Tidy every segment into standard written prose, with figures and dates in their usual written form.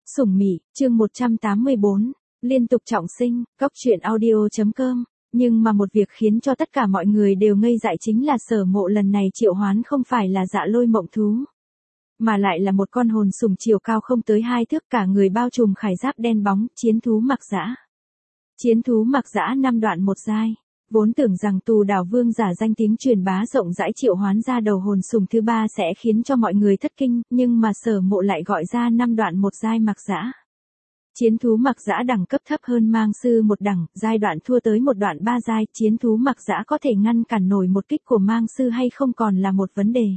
Sủng Mị, chương 184, liên tục trọng sinh, Cóc truyện audio.com. Nhưng mà một việc khiến cho tất cả mọi người đều ngây dại chính là Sở Mộ lần này triệu hoán không phải là Dạ Lôi mộng thú, mà lại là một con hồn sủng chiều cao không tới 2 thước, cả người bao trùm khải giáp đen bóng, chiến thú mặc dã. Chiến thú mặc dã 5 đoạn 1 giai. Vốn tưởng rằng Tù Đảo Vương giả danh tiếng truyền bá rộng rãi triệu hoán ra đầu hồn sủng thứ 3 sẽ khiến cho mọi người thất kinh, nhưng mà Sở Mộ lại gọi ra 5 đoạn 1 giai mặc dã. Chiến thú mặc dã đẳng cấp thấp hơn mang sư một đẳng, giai đoạn thua tới một đoạn 3 giai, chiến thú mặc dã có thể ngăn cản nổi một kích của mang sư hay không còn là một vấn đề.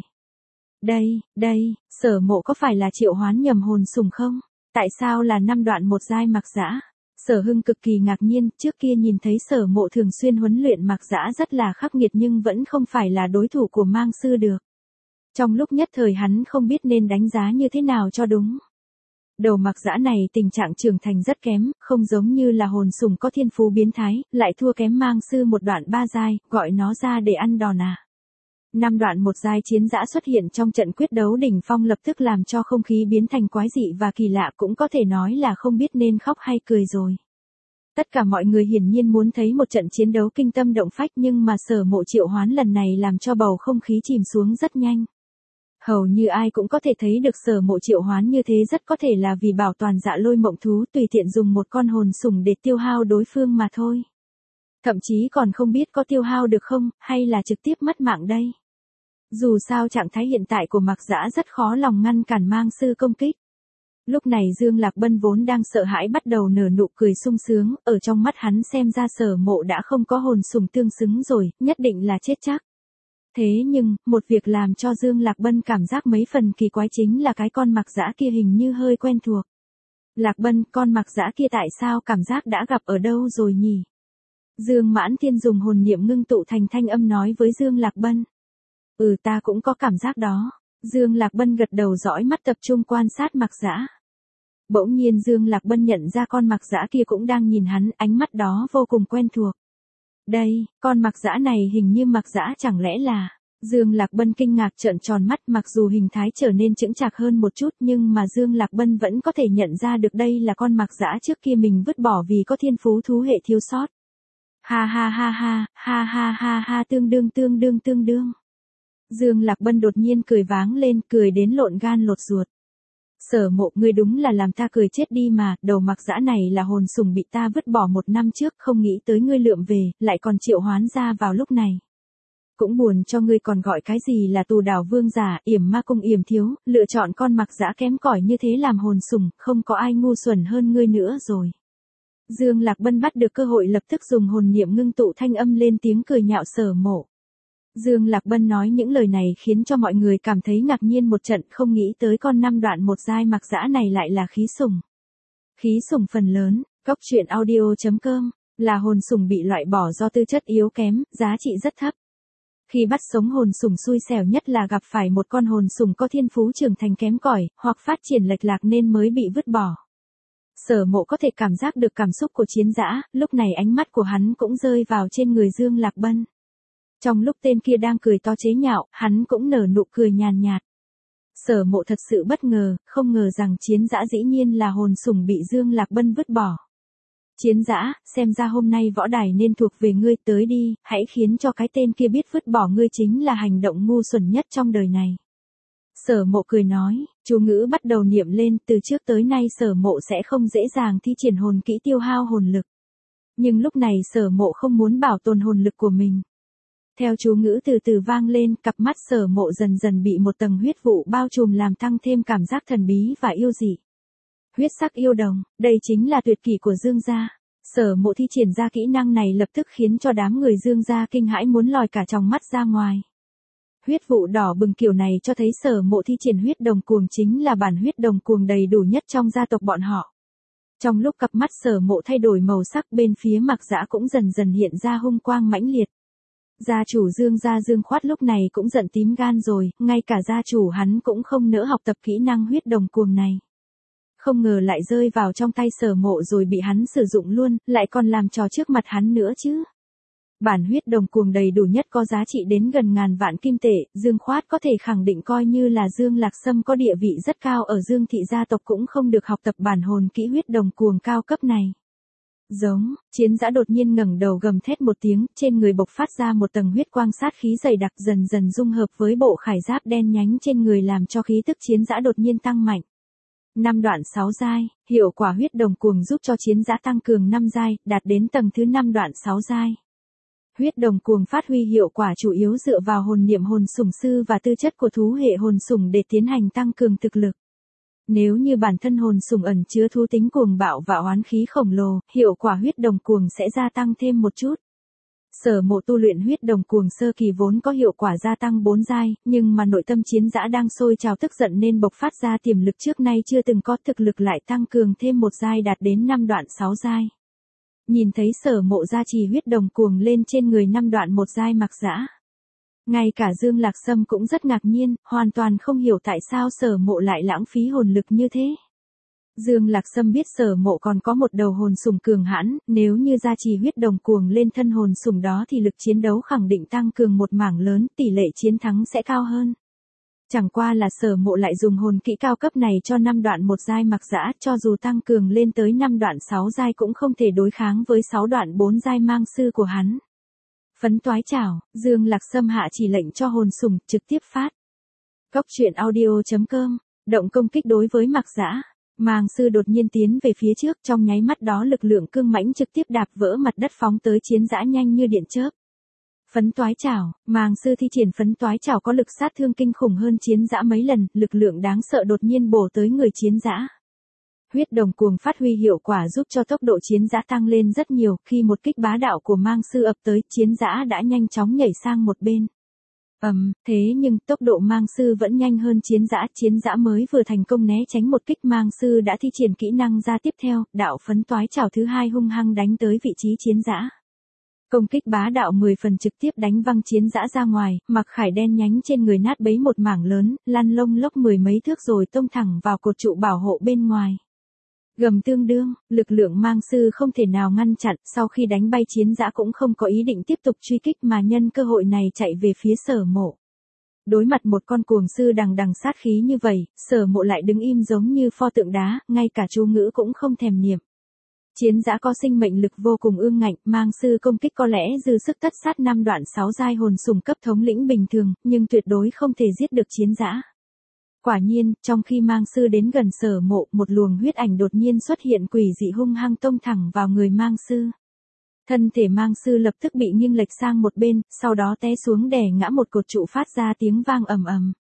Đây, Sở Mộ có phải là triệu hoán nhầm hồn sủng không? Tại sao là 5 đoạn 1 giai mặc dã? Sở Hưng cực kỳ ngạc nhiên, trước kia nhìn thấy Sở Mộ thường xuyên huấn luyện mặc dã rất là khắc nghiệt nhưng vẫn không phải là đối thủ của mang sư được. Trong lúc nhất thời hắn không biết nên đánh giá như thế nào cho đúng. Đầu mặc dã này tình trạng trưởng thành rất kém, không giống như là hồn sủng có thiên phú biến thái, lại thua kém mang sư một đoạn 3 giai, gọi nó ra để ăn đòn à. 5 đoạn 1 giai chiến dã xuất hiện trong trận quyết đấu đỉnh phong lập tức làm cho không khí biến thành quái dị và kỳ lạ, cũng có thể nói là không biết nên khóc hay cười rồi. Tất cả mọi người hiển nhiên muốn thấy một trận chiến đấu kinh tâm động phách, nhưng mà Sở Mộ triệu hoán lần này làm cho bầu không khí chìm xuống rất nhanh. Hầu như ai cũng có thể thấy được Sở Mộ triệu hoán như thế rất có thể là vì bảo toàn Dạ Lôi mộng thú, tùy tiện dùng một con hồn sủng để tiêu hao đối phương mà thôi. Thậm chí còn không biết có tiêu hao được không, hay là trực tiếp mất mạng đây. Dù sao trạng thái hiện tại của mặc dã rất khó lòng ngăn cản mang sư công kích. Lúc này Dương Lạc Bân vốn đang sợ hãi bắt đầu nở nụ cười sung sướng, ở trong mắt hắn xem ra Sở Mộ đã không có hồn sủng tương xứng rồi, nhất định là chết chắc. Thế nhưng, một việc làm cho Dương Lạc Bân cảm giác mấy phần kỳ quái chính là cái con mặc dã kia hình như hơi quen thuộc. Lạc Bân, con mặc dã kia tại sao cảm giác đã gặp ở đâu rồi nhỉ? Dương Mãn Thiên dùng hồn niệm ngưng tụ thành thanh âm nói với Dương Lạc Bân. Ta cũng có cảm giác đó. Dương Lạc Bân gật đầu dõi mắt tập trung quan sát mặc dã. Bỗng nhiên Dương Lạc Bân nhận ra con mặc dã kia cũng đang nhìn hắn, ánh mắt đó vô cùng quen thuộc. Đây, con mặc dã này hình như mặc dã chẳng lẽ là... Dương Lạc Bân kinh ngạc trợn tròn mắt, mặc dù hình thái trở nên chững chạc hơn một chút nhưng mà Dương Lạc Bân vẫn có thể nhận ra được đây là con mặc dã trước kia mình vứt bỏ vì có thiên phú thú hệ thiếu sót. Ha, tương đương. Dương Lạc Bân đột nhiên cười váng lên, cười đến lộn gan lột ruột. Sở Mộ, ngươi đúng là làm ta cười chết đi mà, đầu mặc dã này là hồn sủng bị ta vứt bỏ 1 năm trước, không nghĩ tới ngươi lượm về, lại còn triệu hoán ra vào lúc này. Cũng buồn cho ngươi còn gọi cái gì là Tù Đảo Vương giả, yểm ma cung yểm thiếu, lựa chọn con mặc dã kém cỏi như thế làm hồn sủng, không có ai ngu xuẩn hơn ngươi nữa rồi. Dương Lạc Bân bắt được cơ hội lập tức dùng hồn niệm ngưng tụ thanh âm lên tiếng cười nhạo Sở Mộ. Dương Lạc Bân nói những lời này khiến cho mọi người cảm thấy ngạc nhiên một trận, không nghĩ tới con 5 đoạn 1 giai mặc dã này lại là khí sủng. Khí sủng phần lớn, Cóc truyện audio.com, là hồn sủng bị loại bỏ do tư chất yếu kém, giá trị rất thấp. Khi bắt sống hồn sủng xui xẻo nhất là gặp phải một con hồn sủng có thiên phú trưởng thành kém cỏi, hoặc phát triển lệch lạc nên mới bị vứt bỏ. Sở Mộ có thể cảm giác được cảm xúc của chiến dã, lúc này ánh mắt của hắn cũng rơi vào trên người Dương Lạc Bân. Trong lúc tên kia đang cười to chế nhạo, hắn cũng nở nụ cười nhàn nhạt. Sở Mộ thật sự bất ngờ, không ngờ rằng chiến dã dĩ nhiên là hồn sủng bị Dương Lạc Bân vứt bỏ. Chiến dã, xem ra hôm nay võ đài nên thuộc về ngươi, tới đi, hãy khiến cho cái tên kia biết vứt bỏ ngươi chính là hành động ngu xuẩn nhất trong đời này. Sở Mộ cười nói, chú ngữ bắt đầu niệm lên, từ trước tới nay Sở Mộ sẽ không dễ dàng thi triển hồn kỹ tiêu hao hồn lực. Nhưng lúc này Sở Mộ không muốn bảo tồn hồn lực của mình. Theo chú ngữ từ từ vang lên, cặp mắt Sở Mộ dần dần bị một tầng huyết vụ bao trùm làm tăng thêm cảm giác thần bí và yêu dị. Huyết sắc yêu đồng, đây chính là tuyệt kỹ của Dương gia. Sở Mộ thi triển ra kỹ năng này lập tức khiến cho đám người Dương gia kinh hãi muốn lòi cả tròng mắt ra ngoài. Huyết vụ đỏ bừng kiểu này cho thấy Sở Mộ thi triển huyết đồng cuồng chính là bản huyết đồng cuồng đầy đủ nhất trong gia tộc bọn họ. Trong lúc cặp mắt Sở Mộ thay đổi màu sắc, bên phía mặc dã cũng dần dần hiện ra hung quang mãnh liệt. Gia chủ Dương gia Dương Khoát lúc này cũng giận tím gan rồi, ngay cả gia chủ hắn cũng không nỡ học tập kỹ năng huyết đồng cuồng này. Không ngờ lại rơi vào trong tay Sở Mộ rồi bị hắn sử dụng luôn, lại còn làm trò trước mặt hắn nữa chứ. Bản huyết đồng cuồng đầy đủ nhất có giá trị đến gần ngàn vạn kim tệ, Dương Khoát có thể khẳng định coi như là Dương Lạc Sâm có địa vị rất cao ở Dương thị gia tộc cũng không được học tập bản hồn kỹ huyết đồng cuồng cao cấp này. Giống, chiến dã đột nhiên ngẩng đầu gầm thét một tiếng, trên người bộc phát ra một tầng huyết quang sát khí dày đặc dần dần dung hợp với bộ khải giáp đen nhánh trên người làm cho khí tức chiến dã đột nhiên tăng mạnh. 5 đoạn 6 giai, hiệu quả huyết đồng cuồng giúp cho chiến dã tăng cường 5 giai, đạt đến tầng thứ 5 đoạn 6 giai. Huyết đồng cuồng phát huy hiệu quả chủ yếu dựa vào hồn niệm hồn sủng sư và tư chất của thú hệ hồn sủng để tiến hành tăng cường thực lực. Nếu như bản thân hồn sủng ẩn chứa thú tính cuồng bạo và oán khí khổng lồ, hiệu quả huyết đồng cuồng sẽ gia tăng thêm một chút. Sở Mộ tu luyện huyết đồng cuồng sơ kỳ vốn có hiệu quả gia tăng 4 giai, nhưng mà nội tâm chiến dã đang sôi trào tức giận nên bộc phát ra tiềm lực trước nay chưa từng có, thực lực lại tăng cường thêm một giai đạt đến 5 đoạn 6 giai. Nhìn thấy Sở Mộ gia trì huyết đồng cuồng lên trên người 5 đoạn 1 giai Mạc Dã. Ngay cả Dương Lạc Sâm cũng rất ngạc nhiên, hoàn toàn không hiểu tại sao Sở Mộ lại lãng phí hồn lực như thế. Dương Lạc Sâm biết Sở Mộ còn có một đầu hồn sủng cường hãn, nếu như gia trì huyết đồng cuồng lên thân hồn sủng đó thì lực chiến đấu khẳng định tăng cường một mảng lớn, tỷ lệ chiến thắng sẽ cao hơn. Chẳng qua là Sở Mộ lại dùng hồn kỹ cao cấp này cho 5 đoạn 1 giai Mạc Dã, cho dù tăng cường lên tới 5 đoạn 6 giai cũng không thể đối kháng với 6 đoạn 4 giai mang sư của hắn. Phấn toái chảo, Dương Lạc Sâm hạ chỉ lệnh cho hồn sủng trực tiếp phát. Cốc truyện audio.com, động công kích đối với Mạc Dã. Mang sư đột nhiên tiến về phía trước, trong nháy mắt đó lực lượng cương mãnh trực tiếp đạp vỡ mặt đất phóng tới chiến dã nhanh như điện chớp. Phấn toái chảo, Mang sư thi triển phấn toái chảo có lực sát thương kinh khủng hơn chiến dã mấy lần, lực lượng đáng sợ đột nhiên bổ tới người chiến dã. Huyết đồng cuồng phát huy hiệu quả giúp cho tốc độ chiến dã tăng lên rất nhiều, khi một kích bá đạo của Mang sư ập tới, chiến dã đã nhanh chóng nhảy sang một bên. Thế nhưng tốc độ Mang sư vẫn nhanh hơn chiến dã mới vừa thành công né tránh một kích Mang sư đã thi triển kỹ năng ra tiếp theo, đạo phấn toái chảo thứ hai hung hăng đánh tới vị trí chiến dã. Công kích bá đạo 10 phần trực tiếp đánh văng chiến dã ra ngoài, mặc khải đen nhánh trên người nát bấy một mảng lớn, lăn lông lốc 10 mấy thước rồi tông thẳng vào cột trụ bảo hộ bên ngoài. Gầm tương đương, lực lượng Mang sư không thể nào ngăn chặn, sau khi đánh bay chiến dã cũng không có ý định tiếp tục truy kích mà nhân cơ hội này chạy về phía Sở Mộ. Đối mặt một con cuồng sư đằng đằng sát khí như vậy, Sở Mộ lại đứng im giống như pho tượng đá, ngay cả chú ngữ cũng không thèm niệm. Chiến dã có sinh mệnh lực vô cùng ương ngạnh, Mang sư công kích có lẽ dư sức tất sát 5 đoạn 6 giai hồn sủng cấp thống lĩnh bình thường, nhưng tuyệt đối không thể giết được chiến dã. Quả nhiên, trong khi Mang sư đến gần Sở Mộ, một luồng huyết ảnh đột nhiên xuất hiện quỷ dị hung hăng tông thẳng vào người Mang sư. Thân thể Mang sư lập tức bị nghiêng lệch sang một bên, sau đó té xuống đè ngã một cột trụ phát ra tiếng vang ầm ầm.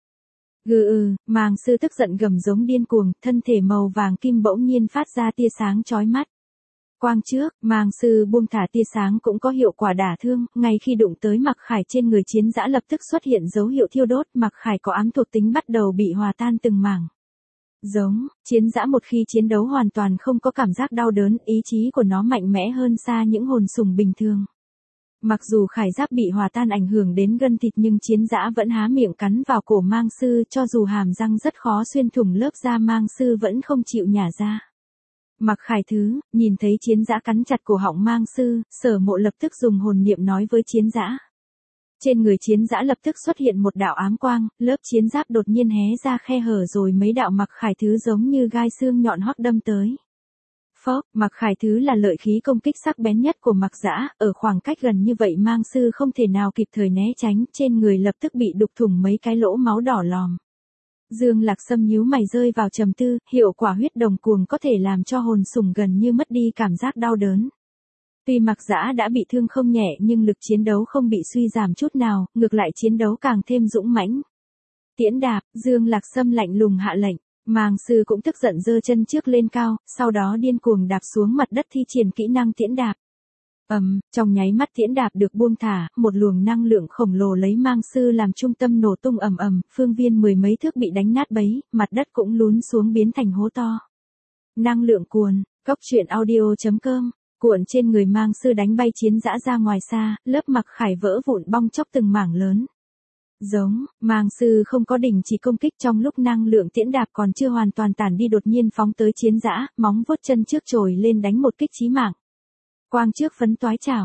Mang sư tức giận gầm giống điên cuồng, thân thể màu vàng kim bỗng nhiên phát ra tia sáng chói mắt. Quang trước, Mang sư buông thả tia sáng cũng có hiệu quả đả thương, ngay khi đụng tới Mạc Khải trên người chiến dã lập tức xuất hiện dấu hiệu thiêu đốt, Mạc Khải có ám thuộc tính bắt đầu bị hòa tan từng mảng. Giống, chiến dã một khi chiến đấu hoàn toàn không có cảm giác đau đớn, ý chí của nó mạnh mẽ hơn xa những hồn sủng bình thường. Mặc dù khải giáp bị hòa tan ảnh hưởng đến gân thịt nhưng chiến dã vẫn há miệng cắn vào cổ Mang sư, cho dù hàm răng rất khó xuyên thủng lớp da Mang sư vẫn không chịu nhả ra. Mạc Khải thứ, nhìn thấy chiến dã cắn chặt cổ họng Mang sư, Sở Mộ lập tức dùng hồn niệm nói với chiến dã. Trên người chiến dã lập tức xuất hiện một đạo ám quang, lớp chiến giáp đột nhiên hé ra khe hở rồi mấy đạo Mạc Khải thứ giống như gai xương nhọn hoắc đâm tới. Phốc, Mạc Khải thứ là lợi khí công kích sắc bén nhất của Mạc Dã, ở khoảng cách gần như vậy Mang sư không thể nào kịp thời né tránh, trên người lập tức bị đục thủng mấy cái lỗ máu đỏ lòm. Dương Lạc Sâm nhíu mày rơi vào trầm tư, hiệu quả huyết đồng cuồng có thể làm cho hồn sủng gần như mất đi cảm giác đau đớn. Tuy Mạc Dã đã bị thương không nhẹ nhưng lực chiến đấu không bị suy giảm chút nào, ngược lại chiến đấu càng thêm dũng mãnh. Tiễn đạp, Dương Lạc Sâm lạnh lùng hạ lệnh, Mang sư cũng tức giận giơ chân trước lên cao, sau đó điên cuồng đạp xuống mặt đất thi triển kỹ năng tiễn đạp. Trong nháy mắt tiễn đạp được buông thả, một luồng năng lượng khổng lồ lấy Mang sư làm trung tâm nổ tung phương viên 10 mấy thước bị đánh nát bấy, mặt đất cũng lún xuống biến thành hố to. Năng lượng cuồn, cốc truyện audio.com, cuộn trên người Mang sư đánh bay chiến dã ra ngoài xa, lớp Mạc Khải vỡ vụn bong chóc từng mảng lớn. Giống, Mang sư không có đình chỉ công kích trong lúc năng lượng tiễn đạp còn chưa hoàn toàn tản đi đột nhiên phóng tới chiến dã, móng vuốt chân trước trồi lên đánh một kích chí mạng. Quang trước phấn toái chảo,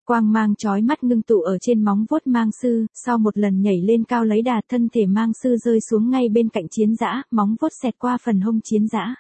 Quang mang chói mắt ngưng tụ ở trên móng vuốt mang sư, sau một lần nhảy lên cao lấy đà, thân thể mang sư rơi xuống ngay bên cạnh chiến dã, móng vuốt xẹt qua phần hông chiến dã.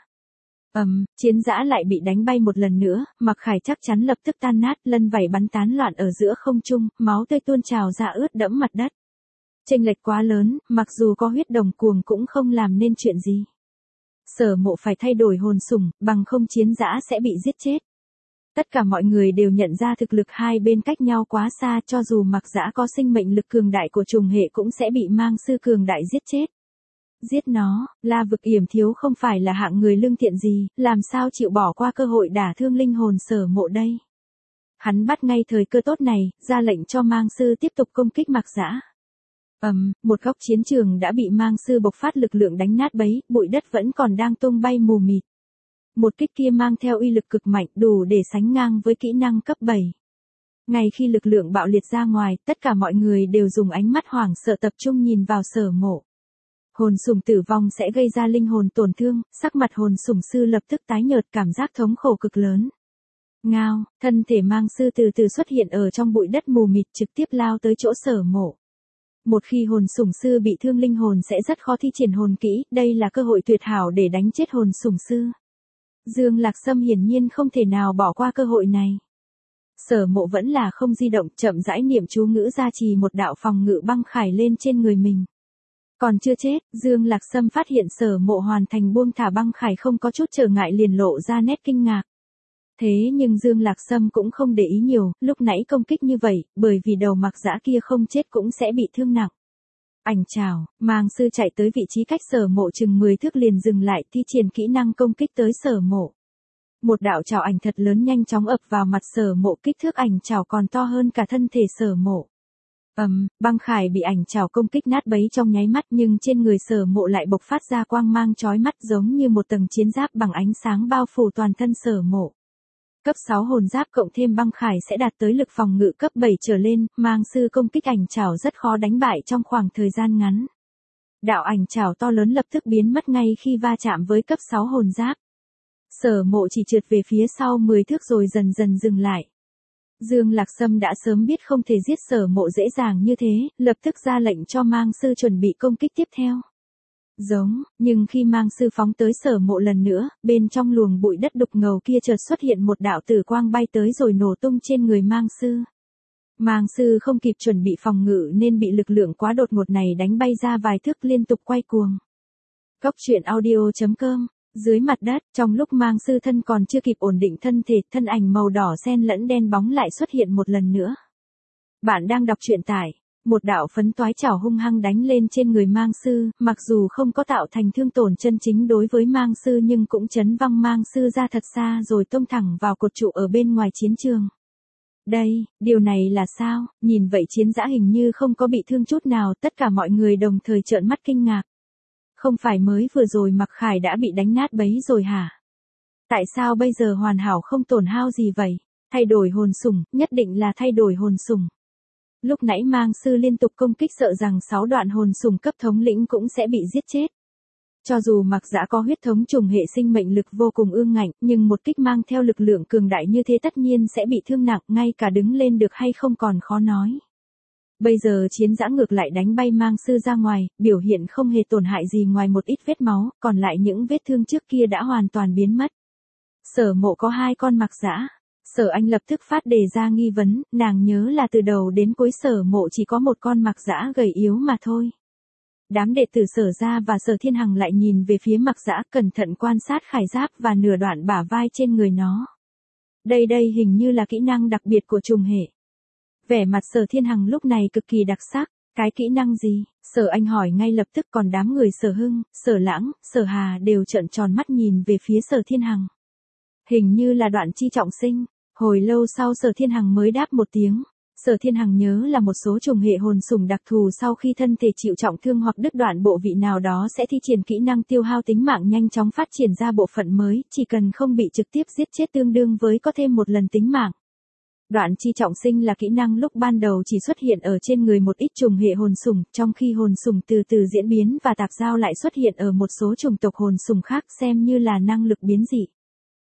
Chiến dã lại bị đánh bay một lần nữa, Mặc Khải chắc chắn lập tức tan nát, lân vảy bắn tán loạn ở giữa không trung, máu tươi tuôn trào ra ướt đẫm mặt đất. Chênh lệch quá lớn, mặc dù có huyết đồng cuồng cũng không làm nên chuyện gì. Sở Mộ phải thay đổi hồn sủng, bằng không chiến dã sẽ bị giết chết. Tất cả mọi người đều nhận ra thực lực hai bên cách nhau quá xa, cho dù Mặc Dã có sinh mệnh lực cường đại của trùng hệ cũng sẽ bị mang sư cường đại giết chết. Giết nó, La Vực Yểm Thiếu không phải là hạng người lương thiện gì, làm sao chịu bỏ qua cơ hội đả thương linh hồn Sở Mộ đây. Hắn bắt ngay thời cơ tốt này, ra lệnh cho mang sư tiếp tục công kích Mặc Dã. Một góc chiến trường đã bị mang sư bộc phát lực lượng đánh nát bấy, bụi đất vẫn còn đang tung bay mù mịt. Một kích kia mang theo uy lực cực mạnh, đủ để sánh ngang với kỹ năng cấp 7. Ngay khi lực lượng bạo liệt ra ngoài, tất cả mọi người đều dùng ánh mắt hoảng sợ tập trung nhìn vào Sở Mộ. Hồn sủng tử vong sẽ gây ra linh hồn tổn thương, sắc mặt hồn sủng sư lập tức tái nhợt, cảm giác thống khổ cực lớn. Ngao, thân thể mang sư từ từ xuất hiện ở trong bụi đất mù mịt, trực tiếp lao tới chỗ Sở Mộ. Một khi hồn sủng sư bị thương, linh hồn sẽ rất khó thi triển hồn kỹ, đây là cơ hội tuyệt hảo để đánh chết hồn sủng sư. Dương Lạc Sâm hiển nhiên không thể nào bỏ qua cơ hội này. Sở Mộ vẫn là không di động, chậm rãi niệm chú ngữ gia trì một đạo phòng ngự băng khải lên trên người mình. Còn chưa chết, Dương Lạc Sâm phát hiện Sở Mộ hoàn thành buông thả băng khải không có chút trở ngại, liền lộ ra nét kinh ngạc. Thế nhưng Dương Lạc Sâm cũng không để ý nhiều, lúc nãy công kích như vậy, bởi vì đầu Mặc Dã kia không chết cũng sẽ bị thương nặng. Ảnh chảo, mang sư chạy tới vị trí cách Sở Mộ chừng 10 thước liền dừng lại, thi triển kỹ năng công kích tới Sở Mộ. Một đạo chảo ảnh thật lớn nhanh chóng ập vào mặt Sở Mộ, kích thước ảnh chảo còn to hơn cả thân thể Sở Mộ. Băng khải bị ảnh chảo công kích nát bấy trong nháy mắt, nhưng trên người Sở Mộ lại bộc phát ra quang mang chói mắt giống như một tầng chiến giáp bằng ánh sáng bao phủ toàn thân Sở Mộ. Cấp 6 hồn giáp cộng thêm băng khải sẽ đạt tới lực phòng ngự cấp 7 trở lên, mang sư công kích ảnh chảo rất khó đánh bại trong khoảng thời gian ngắn. Đạo ảnh chảo to lớn lập tức biến mất ngay khi va chạm với cấp 6 hồn giáp. Sở Mộ chỉ trượt về phía sau 10 thước rồi dần dần dừng lại. Dương Lạc Sâm đã sớm biết không thể giết Sở Mộ dễ dàng như thế, lập tức ra lệnh cho mang sư chuẩn bị công kích tiếp theo. Nhưng khi mang sư phóng tới Sở Mộ lần nữa, bên trong luồng bụi đất đục ngầu kia chợt xuất hiện một đạo tử quang bay tới rồi nổ tung trên người mang sư. Mang sư không kịp chuẩn bị phòng ngự nên bị lực lượng quá đột ngột này đánh bay ra vài thước, liên tục quay cuồng. Cốc truyện audio.com. Dưới mặt đất, trong lúc mang sư thân còn chưa kịp ổn định thân thể, thân ảnh màu đỏ xen lẫn đen bóng lại xuất hiện một lần nữa. Bạn đang đọc truyện tải. Một đạo phấn toái chảo hung hăng đánh lên trên người mang sư, mặc dù không có tạo thành thương tổn chân chính đối với mang sư nhưng cũng chấn văng mang sư ra thật xa rồi tông thẳng vào cột trụ ở bên ngoài chiến trường. Điều này là sao? Nhìn vậy chiến dã hình như không có bị thương chút nào, tất cả mọi người đồng thời trợn mắt kinh ngạc. Không phải mới vừa rồi Mặc Khải đã bị đánh nát bấy rồi hả? Tại sao bây giờ hoàn hảo không tổn hao gì vậy? Thay đổi hồn sủng, nhất định là thay đổi hồn sủng. Lúc nãy mang sư liên tục công kích, sợ rằng 6 đoạn hồn sủng cấp thống lĩnh cũng sẽ bị giết chết. Cho dù Mặc Dã có huyết thống trùng hệ sinh mệnh lực vô cùng ương ngạnh, nhưng một kích mang theo lực lượng cường đại như thế tất nhiên sẽ bị thương nặng, ngay cả đứng lên được hay không còn khó nói. Bây giờ chiến dã ngược lại đánh bay mang sư ra ngoài, biểu hiện không hề tổn hại gì ngoài một ít vết máu, còn lại những vết thương trước kia đã hoàn toàn biến mất. Sở Mộ có 2 con Mặc Dã. Sở Anh lập tức phát đề ra nghi vấn, nàng nhớ là từ đầu đến cuối Sở Mộ chỉ có một con Mặc Dã gầy yếu mà thôi. Đám đệ tử Sở Gia và Sở Thiên Hằng lại nhìn về phía Mặc Dã, cẩn thận quan sát khải giáp và nửa đoạn bả vai trên người nó. Đây hình như là kỹ năng đặc biệt của trùng hệ. Vẻ mặt Sở Thiên Hằng lúc này cực kỳ đặc sắc. Cái kỹ năng gì? Sở Anh hỏi ngay lập tức, còn đám người Sở Hưng, Sở Lãng, Sở Hà đều trợn tròn mắt nhìn về phía Sở Thiên Hằng. Hình như là đoạn chi trọng sinh. Hồi lâu sau Sở Thiên Hằng mới đáp một tiếng. Sở Thiên Hằng nhớ là một số trùng hệ hồn sủng đặc thù sau khi thân thể chịu trọng thương hoặc đứt đoạn bộ vị nào đó sẽ thi triển kỹ năng tiêu hao tính mạng nhanh chóng phát triển ra bộ phận mới, chỉ cần không bị trực tiếp giết chết tương đương với có thêm một lần tính mạng. Đoạn chi trọng sinh là kỹ năng lúc ban đầu chỉ xuất hiện ở trên người một ít trùng hệ hồn sủng, trong khi hồn sủng từ từ diễn biến và tạp giao lại xuất hiện ở một số chủng tộc hồn sủng khác, xem như là năng lực biến dị.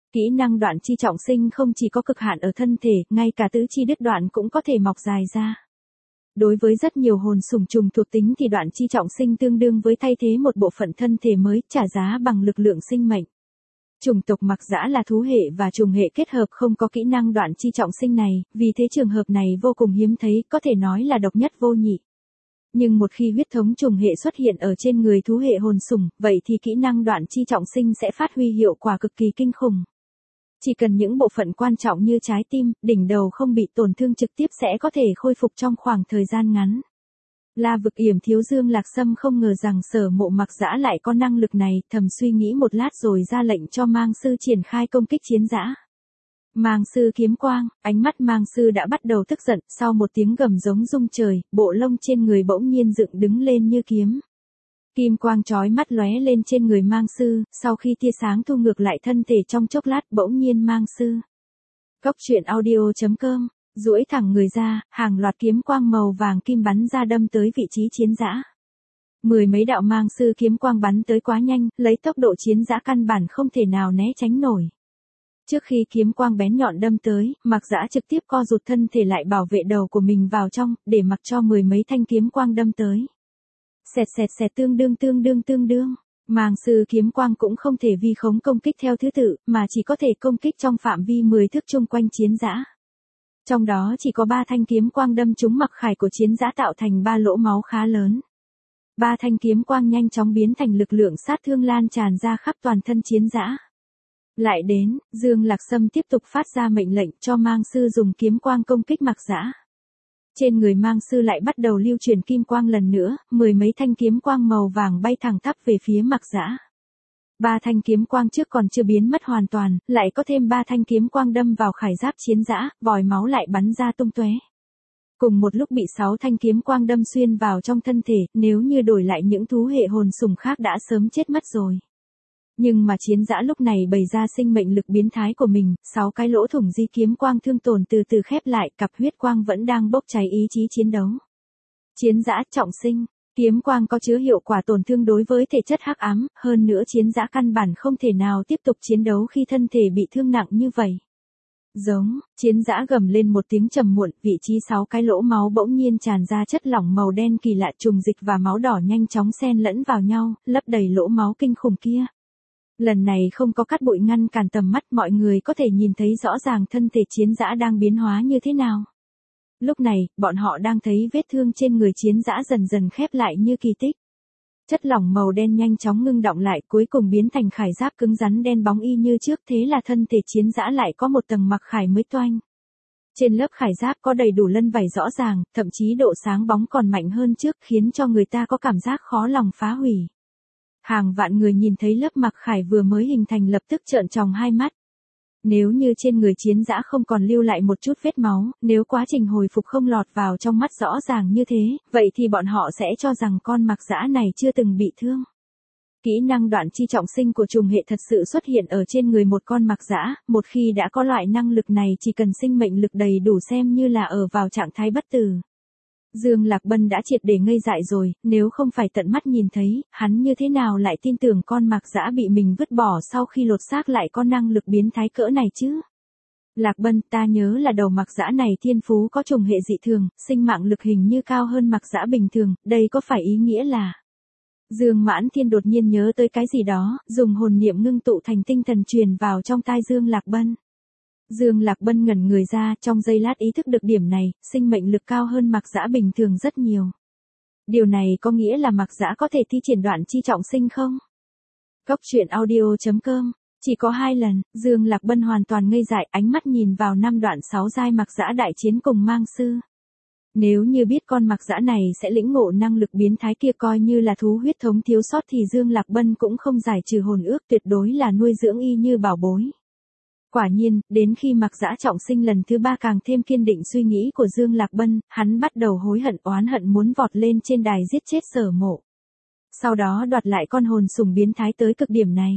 Kỹ năng đoạn chi trọng sinh không chỉ có cực hạn ở thân thể, ngay cả tứ chi đứt đoạn cũng có thể mọc dài ra. Đối với rất nhiều hồn sủng trùng thuộc tính thì đoạn chi trọng sinh tương đương với thay thế một bộ phận thân thể mới, trả giá bằng lực lượng sinh mệnh. Chủng tộc Mặc Dã là thú hệ và trùng hệ kết hợp không có kỹ năng đoạn chi trọng sinh này, vì thế trường hợp này vô cùng hiếm thấy, có thể nói là độc nhất vô nhị. Nhưng một khi huyết thống trùng hệ xuất hiện ở trên người thú hệ hồn sủng, vậy thì kỹ năng đoạn chi trọng sinh sẽ phát huy hiệu quả cực kỳ kinh khủng. Chỉ cần những bộ phận quan trọng như trái tim, đỉnh đầu không bị tổn thương trực tiếp sẽ có thể khôi phục trong khoảng thời gian ngắn. La Vực Yểm thiếu Dương Lạc Sâm không ngờ rằng Sở Mộ Mặc Dã lại có năng lực này, thầm suy nghĩ một lát rồi ra lệnh cho Mang Sư triển khai công kích chiến dã. Mang Sư kiếm quang, ánh mắt Mang Sư đã bắt đầu tức giận, sau một tiếng gầm giống rung trời, bộ lông trên người bỗng nhiên dựng đứng lên như kiếm. Kim quang chói mắt lóe lên trên người Mang Sư, sau khi tia sáng thu ngược lại thân thể trong chốc lát bỗng nhiên Mang Sư. Cốc truyện audio.com, duỗi thẳng người ra, hàng loạt kiếm quang màu vàng kim bắn ra đâm tới vị trí chiến dã. Mười mấy đạo Mang Sư kiếm quang bắn tới quá nhanh, lấy tốc độ chiến dã căn bản không thể nào né tránh nổi. Trước khi kiếm quang bén nhọn đâm tới, Mặc Dã trực tiếp co rụt thân thể lại bảo vệ đầu của mình vào trong, để mặc cho mười mấy thanh kiếm quang đâm tới. Xẹt xẹt xẹt tương đương. Mang Sư kiếm quang cũng không thể vi khống công kích theo thứ tự, mà chỉ có thể công kích trong phạm vi 10 thước chung quanh chiến dã. Trong đó chỉ có 3 thanh kiếm quang đâm trúng mặc khải của chiến dã tạo thành 3 lỗ máu khá lớn. 3 thanh kiếm quang nhanh chóng biến thành lực lượng sát thương lan tràn ra khắp toàn thân chiến dã. Lại đến, Dương Lạc Sâm tiếp tục phát ra mệnh lệnh cho Mang Sư dùng kiếm quang công kích Mặc Dã. Trên người Mang Sư lại bắt đầu lưu truyền kim quang lần nữa, mười mấy thanh kiếm quang màu vàng bay thẳng tắp về phía Mặc Dã. 3 thanh kiếm quang trước còn chưa biến mất hoàn toàn, lại có thêm 3 thanh kiếm quang đâm vào khải giáp chiến dã, vòi máu lại bắn ra tung tóe. Cùng một lúc bị 6 thanh kiếm quang đâm xuyên vào trong thân thể, nếu như đổi lại những thú hệ hồn sủng khác đã sớm chết mất rồi. Nhưng mà chiến dã lúc này bày ra sinh mệnh lực biến thái của mình, 6 cái lỗ thủng di kiếm quang thương tổn từ từ khép lại, cặp huyết quang vẫn đang bốc cháy ý chí chiến đấu. Chiến dã trọng sinh, kiếm quang có chứa hiệu quả tổn thương đối với thể chất hắc ám, hơn nữa chiến dã căn bản không thể nào tiếp tục chiến đấu khi thân thể bị thương nặng như vậy. Giống, chiến dã gầm lên một tiếng trầm muộn, vị trí 6 cái lỗ máu bỗng nhiên tràn ra chất lỏng màu đen kỳ lạ, trùng dịch và máu đỏ nhanh chóng xen lẫn vào nhau, lấp đầy lỗ máu kinh khủng kia. Lần này không có cát bụi ngăn cản tầm mắt, mọi người có thể nhìn thấy rõ ràng thân thể chiến dã đang biến hóa như thế nào. Lúc này, bọn họ đang thấy vết thương trên người chiến dã dần dần khép lại như kỳ tích. Chất lỏng màu đen nhanh chóng ngưng đọng lại, cuối cùng biến thành khải giáp cứng rắn đen bóng y như trước, thế là thân thể chiến dã lại có một tầng mặc khải mới toanh. Trên lớp khải giáp có đầy đủ lân vảy rõ ràng, thậm chí độ sáng bóng còn mạnh hơn trước, khiến cho người ta có cảm giác khó lòng phá hủy. Hàng vạn người nhìn thấy lớp mặc khải vừa mới hình thành lập tức trợn tròng hai mắt. Nếu như trên người chiến dã không còn lưu lại một chút vết máu, nếu quá trình hồi phục không lọt vào trong mắt rõ ràng như thế, vậy thì bọn họ sẽ cho rằng con Mặc Dã này chưa từng bị thương. Kỹ năng đoạn chi trọng sinh của trùng hệ thật sự xuất hiện ở trên người một con Mặc Dã, một khi đã có loại năng lực này chỉ cần sinh mệnh lực đầy đủ xem như là ở vào trạng thái bất tử. Dương Lạc Bân đã triệt để ngây dại rồi, nếu không phải tận mắt nhìn thấy, hắn như thế nào lại tin tưởng con Mặc Dã bị mình vứt bỏ sau khi lột xác lại có năng lực biến thái cỡ này chứ? Lạc Bân, ta nhớ là đầu Mặc Dã này thiên phú có trùng hệ dị thường, sinh mạng lực hình như cao hơn Mặc Dã bình thường, đây có phải ý nghĩa là... Dương Mãn Thiên đột nhiên nhớ tới cái gì đó, dùng hồn niệm ngưng tụ thành tinh thần truyền vào trong tai Dương Lạc Bân. Dương Lạc Bân ngẩn người ra, trong giây lát ý thức được điểm này, sinh mệnh lực cao hơn Mặc Dã bình thường rất nhiều. Điều này có nghĩa là Mặc Dã có thể thi triển đoạn chi trọng sinh không? Cốc truyện audio.com, chỉ có 2 lần, Dương Lạc Bân hoàn toàn ngây dại, ánh mắt nhìn vào 5 đoạn 6 giai Mặc Dã đại chiến cùng Mang Sư. Nếu như biết con Mặc Dã này sẽ lĩnh ngộ năng lực biến thái kia, coi như là thú huyết thống thiếu sót thì Dương Lạc Bân cũng không giải trừ hồn ước, tuyệt đối là nuôi dưỡng y như bảo bối. Quả nhiên, đến khi Mặc Dã trọng sinh lần thứ 3 càng thêm kiên định suy nghĩ của Dương Lạc Bân, hắn bắt đầu hối hận oán hận muốn vọt lên trên đài giết chết Sở Mộ. Sau đó đoạt lại con hồn sủng biến thái tới cực điểm này.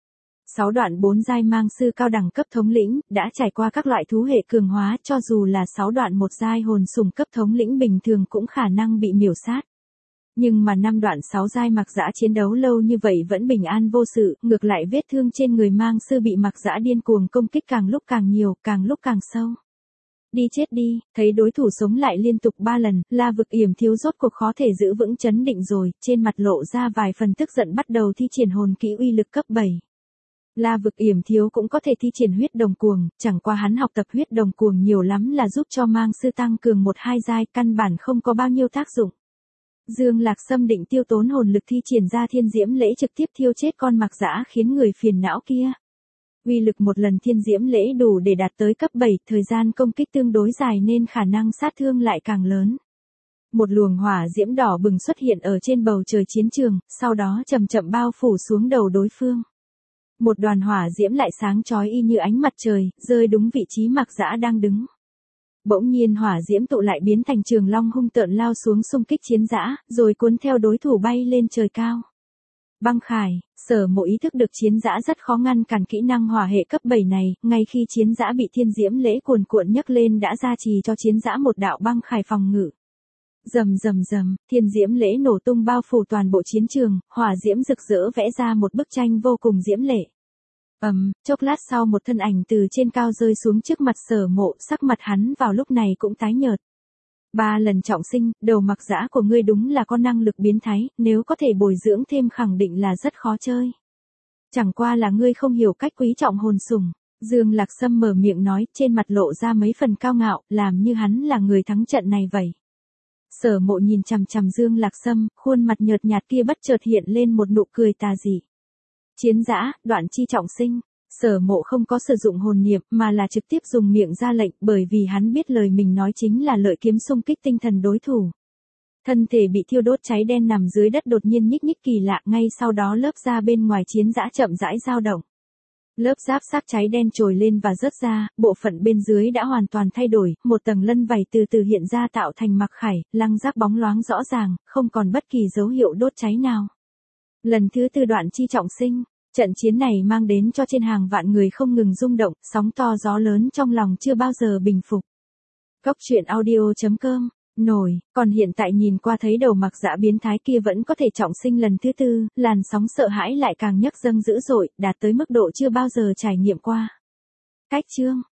6 đoạn 4 giai Mang Sư cao đẳng cấp thống lĩnh, đã trải qua các loại thú hệ cường hóa, cho dù là 6 đoạn 1 giai hồn sủng cấp thống lĩnh bình thường cũng khả năng bị miểu sát. Nhưng mà 5 đoạn 6 giai Mạc Dã chiến đấu lâu như vậy vẫn bình an vô sự, ngược lại vết thương trên người Mang Sư bị Mạc Dã điên cuồng công kích càng lúc càng nhiều, càng lúc càng sâu. Đi chết đi, thấy đối thủ sống lại liên tục 3 lần, La Vực Yểm Thiếu rốt cuộc khó thể giữ vững trấn định rồi, trên mặt lộ ra vài phần tức giận bắt đầu thi triển hồn kỹ uy lực cấp 7. La Vực Yểm Thiếu cũng có thể thi triển huyết đồng cuồng, chẳng qua hắn học tập huyết đồng cuồng nhiều lắm là giúp cho Mang Sư tăng cường 1-2 giai, căn bản không có bao nhiêu tác dụng. Dương Lạc Sâm định tiêu tốn hồn lực thi triển ra Thiên Diễm Lễ trực tiếp thiêu chết con Mạc Dã khiến người phiền não kia. Uy lực một lần Thiên Diễm Lễ đủ để đạt tới cấp 7, thời gian công kích tương đối dài nên khả năng sát thương lại càng lớn. Một luồng hỏa diễm đỏ bừng xuất hiện ở trên bầu trời chiến trường, sau đó chậm chậm bao phủ xuống đầu đối phương. Một đoàn hỏa diễm lại sáng chói y như ánh mặt trời, rơi đúng vị trí Mạc Dã đang đứng. Bỗng nhiên hỏa diễm tụ lại biến thành trường long hung tợn lao xuống xung kích chiến dã, rồi cuốn theo đối thủ bay lên trời cao. Băng khải, Sở Mộ ý thức được chiến dã rất khó ngăn cản kỹ năng hỏa hệ cấp 7 này, ngay khi chiến dã bị Thiên Diễm Lễ cuồn cuộn nhấc lên đã gia trì cho chiến dã một đạo băng khải phòng ngự. Rầm rầm rầm, Thiên Diễm Lễ nổ tung bao phủ toàn bộ chiến trường, hỏa diễm rực rỡ vẽ ra một bức tranh vô cùng diễm lệ. Chốc lát sau một thân ảnh từ trên cao rơi xuống trước mặt Sở Mộ, sắc mặt hắn vào lúc này cũng tái nhợt. 3 lần trọng sinh, đầu Mạc Dã của ngươi đúng là có năng lực biến thái, nếu có thể bồi dưỡng thêm khẳng định là rất khó chơi. Chẳng qua là ngươi không hiểu cách quý trọng hồn sủng. Dương Lạc Sâm mở miệng nói, trên mặt lộ ra mấy phần cao ngạo, làm như hắn là người thắng trận này vậy. Sở Mộ nhìn chằm chằm Dương Lạc Sâm, khuôn mặt nhợt nhạt kia bất chợt hiện lên một nụ cười tà dị. Chiến dã, đoạn chi trọng sinh. Sở Mộ không có sử dụng hồn niệm mà là trực tiếp dùng miệng ra lệnh, bởi vì hắn biết lời mình nói chính là lợi kiếm xung kích tinh thần đối thủ. Thân thể bị thiêu đốt cháy đen nằm dưới đất đột nhiên nhích nhích kỳ lạ, ngay sau đó lớp da bên ngoài chiến dã chậm rãi dao động. Lớp giáp xác cháy đen trồi lên và rớt ra, bộ phận bên dưới đã hoàn toàn thay đổi, một tầng lân vảy từ từ hiện ra tạo thành mặc khải, lăng giáp bóng loáng rõ ràng, không còn bất kỳ dấu hiệu đốt cháy nào. Lần thứ 4 đoạn chi trọng sinh. Trận chiến này mang đến cho trên hàng vạn người không ngừng rung động, sóng to gió lớn trong lòng chưa bao giờ bình phục. Cốc truyện audio.com, nổi, còn hiện tại nhìn qua thấy đầu Mạc Dã biến thái kia vẫn có thể trọng sinh lần thứ 4, làn sóng sợ hãi lại càng nhấc dâng dữ dội, đạt tới mức độ chưa bao giờ trải nghiệm qua. Cách chương